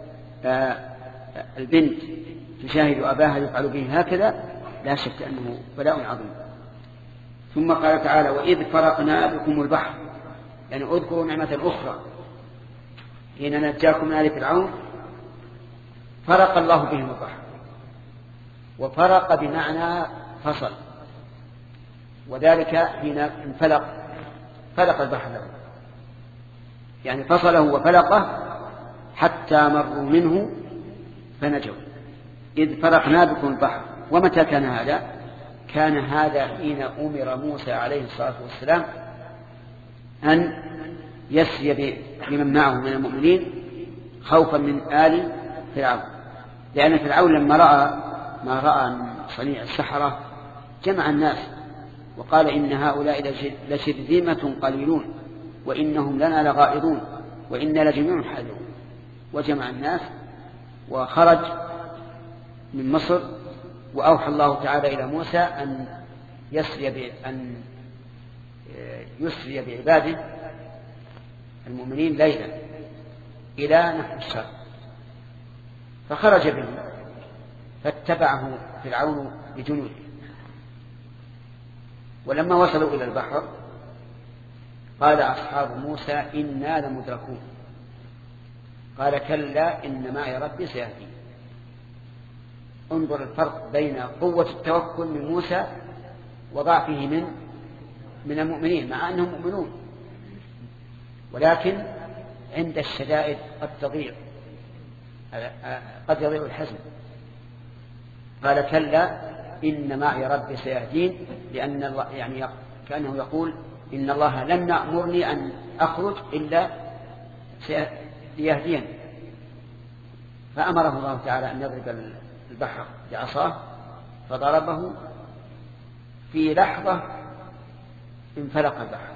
البنت تشاهد أباها يفعل به هكذا لا شك أنه بلاء عظيم. ثم قال تعالى وإذ فرقنا بكم البحر يعني أذكروا نعمة أخرى حين نجاكم من آل فرعون فرق الله بهم البحر. وفرق بمعنى فصل وذلك حين انفلق فلق البحر له يعني فصله وفلقه حتى مروا منه فنجوا. إذ فرقنا بكم البحر. ومتى كان هذا؟ كان هذا حين أمر موسى عليه الصلاة والسلام أن يسري بمن معه من المؤمنين خوفا من آل فرعون، لأن فرعون لما رأى ما رأى من صنيع السحرة جمع الناس وقال إن هؤلاء لشرذمة قليلون وإنهم لنا لغائظون وإنا لجميع حاذرون. وجمع الناس وخرج من مصر، وأوحى الله تعالى إلى موسى أن يسري أن يسري بعباده المؤمنين ليلا إلى نحو الشرق، فخرج به فاتبعه فرعون بجنوده. ولما وصلوا إلى البحر قال أصحاب موسى إنا لمدركون، قال كلا إن معي ربي سيهدين. انظر الفرق بين قوة التوكل من موسى وضعفه من من المؤمنين، مع أنهم مؤمنون ولكن عند الشدائد قد تضيع قد يضيع الحزم. قال كلا إن معي ربي سيهدين، لأن الله يعني كأنه يقول إن الله لم يأمرني أن أخرج إلا ليهديني. فأمره الله تعالى أن يضرب البحر بعصاه فضربه، في لحظة انفلق البحر.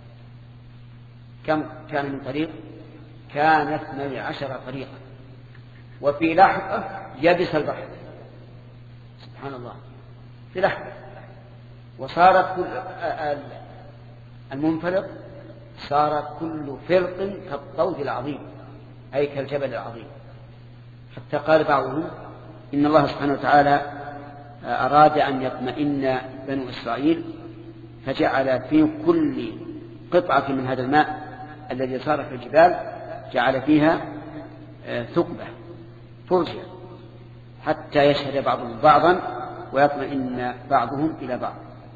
كم كان من طريق؟ كان اثني عشر طريقا، وفي لحظة يبس البحر سبحان الله في لحظة، وصارت كل المنفلق صارت كل فرق كالطود العظيم أي كالجبل العظيم. حتى قال بعضهم إن الله سبحانه وتعالى أراد أن يطمئن بنو إسرائيل فجعل في كل قطعة من هذا الماء الذي صار في الجبال جعل فيها ثقبة فرجة حتى يشهد بعضهم بعضا ويطمئن بعضهم إلى بعض.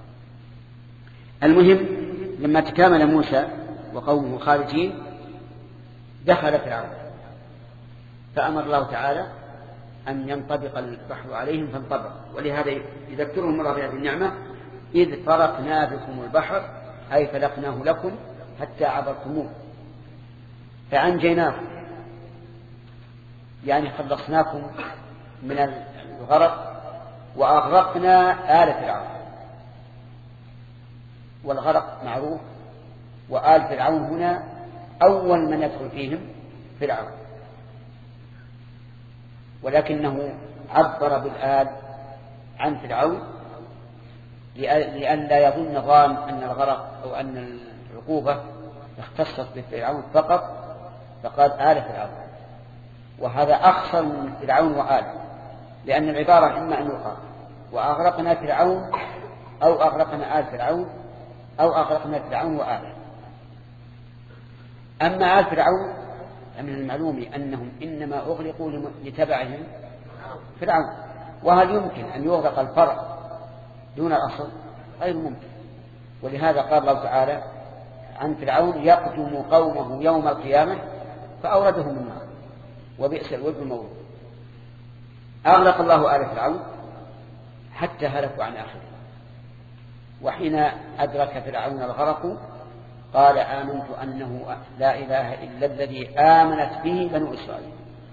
المهم لما تكامل موسى وقومه خارجين دخل فرعون، فأمر الله تعالى أن ينطبق البحر عليهم فانطبق. ولهذا يذكرهم الله بهذه النعمة إذ فرقنا بكم البحر أي فلقناه لكم حتى عبرتموه فأنجيناكم، يعني خلصناكم من الغرق وأغرقنا آل فرعون. والغرق معروف، وآل فرعون هنا أول من يدخل فيهم فرعون، ولكنه عبر بالآل عن فرعون لئلا يظن ظان أن الغرق أو أن العقوبة اختصت بفرعون فقط، فقال آل فرعون، وهذا أخصر من فرعون وآل، لأن العبارة إما أن يقال وأغرقنا فرعون أو أغرقنا آل فرعون أو أغرقنا فرعون وآل. أما آل فرعون من المعلوم أنهم إنما أغرقوا لتبعهم فرعون، وهل يمكن أن يغرق الفرع دون الأصل؟ غير ممكن. ولهذا قال الله تعالى عن فرعون يقدم قومه يوم القيامة فأوردهم النار وبئس الورد المورود. أغرق الله آل فرعون حتى هلكوا عن آخره. وحين أدرك فرعون الغرق قال آمنت أنه لا إله إلا الذي آمنت به بنو إسرائيل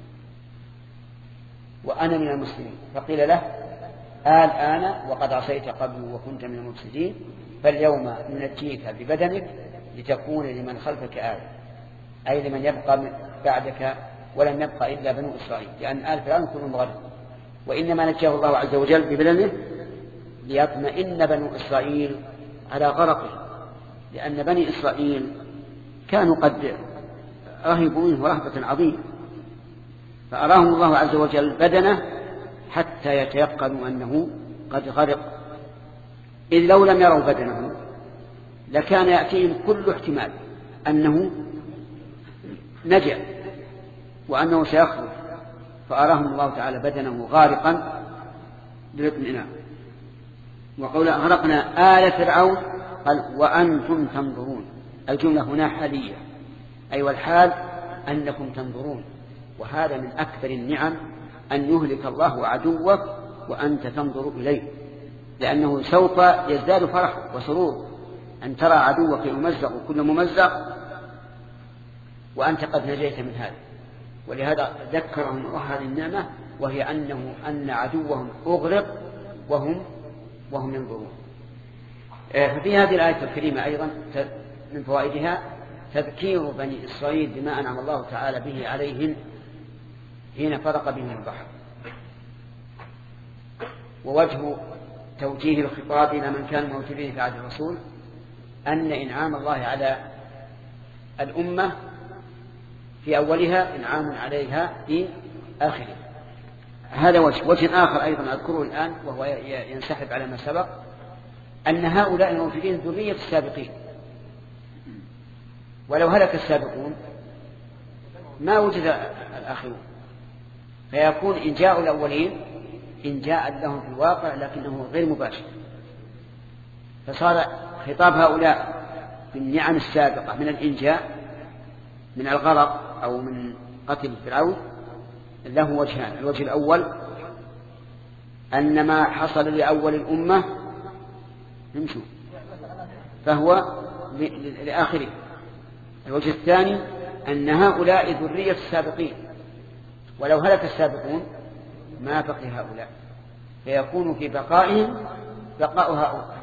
وأنا من المسلمين. فقيل له الآن وقد عصيت قبل وكنت من المفسدين فاليوم ننجيك ببدنك لتكون لمن خلفك آية، أي لمن يبقى بعدك ولم يبقى إلا بنو إسرائيل، لأن آل فرعون كلهم غرق. وإنما نجاه الله عز وجل ببدنه ليطمئن بنو إسرائيل على غرقه، لأن بني إسرائيل كانوا قد رهبوا منه رهبة عظيمة، فأراهم الله عز وجل بدنه حتى يتيقنوا أنه قد غرق. إذ لو لم يروا بدنه لكان يأتيهم كل احتمال أنه نجا وأنه سيخرج، فأراهم الله تعالى بدنه غارقا للاطمئنان. وقول أغرقنا آل فرعون قال وأنتم تنظرون، الجملة هنا حالية، أي والحال أنكم تنظرون. وهذا من أكبر النعم أن يهلك الله عدوك وأنت تنظر إليه، لأنه سوف يزداد فرح وسرور أن ترى عدوك يمزق كل ممزق وأنت قد نجيت من هذا. ولهذا ذكرهم الله هذه النعمة، وهي أنه أن عدوهم أغرق وهم وهم ينظرون. ففي هذه الآية الكريمة أيضا من فوائدها تذكير بني إسرائيل بما أنعم الله تعالى به عليهم حين فرق بهم البحر. ووجه توجيه الخطاب إلى من كان موجودين في عهد الرسول أن إنعام الله على الأمة في أولها إنعام عليها في آخرها. هذا وجه. وجه آخر أيضا أذكره الآن وهو ينسحب على ما سبق، أن هؤلاء الموجودين ذرية السابقين، ولو هلك السابقون ما وجد الآخرون، فيكون إنجاء الأولين إنجاء لهم في الواقع لكنه غير مباشر. فصار خطاب هؤلاء بالنعم السابقة من الإنجاء من الغرق أو من قتل فرعون له وجهان. الوجه الأول أن ما حصل لأول الأمة نمشوا فهو لآخره. الوجه الثاني أن هؤلاء ذرية السابقين، ولو هلك السابقون ما بقي هؤلاء، فيكون في بقائهم بقاء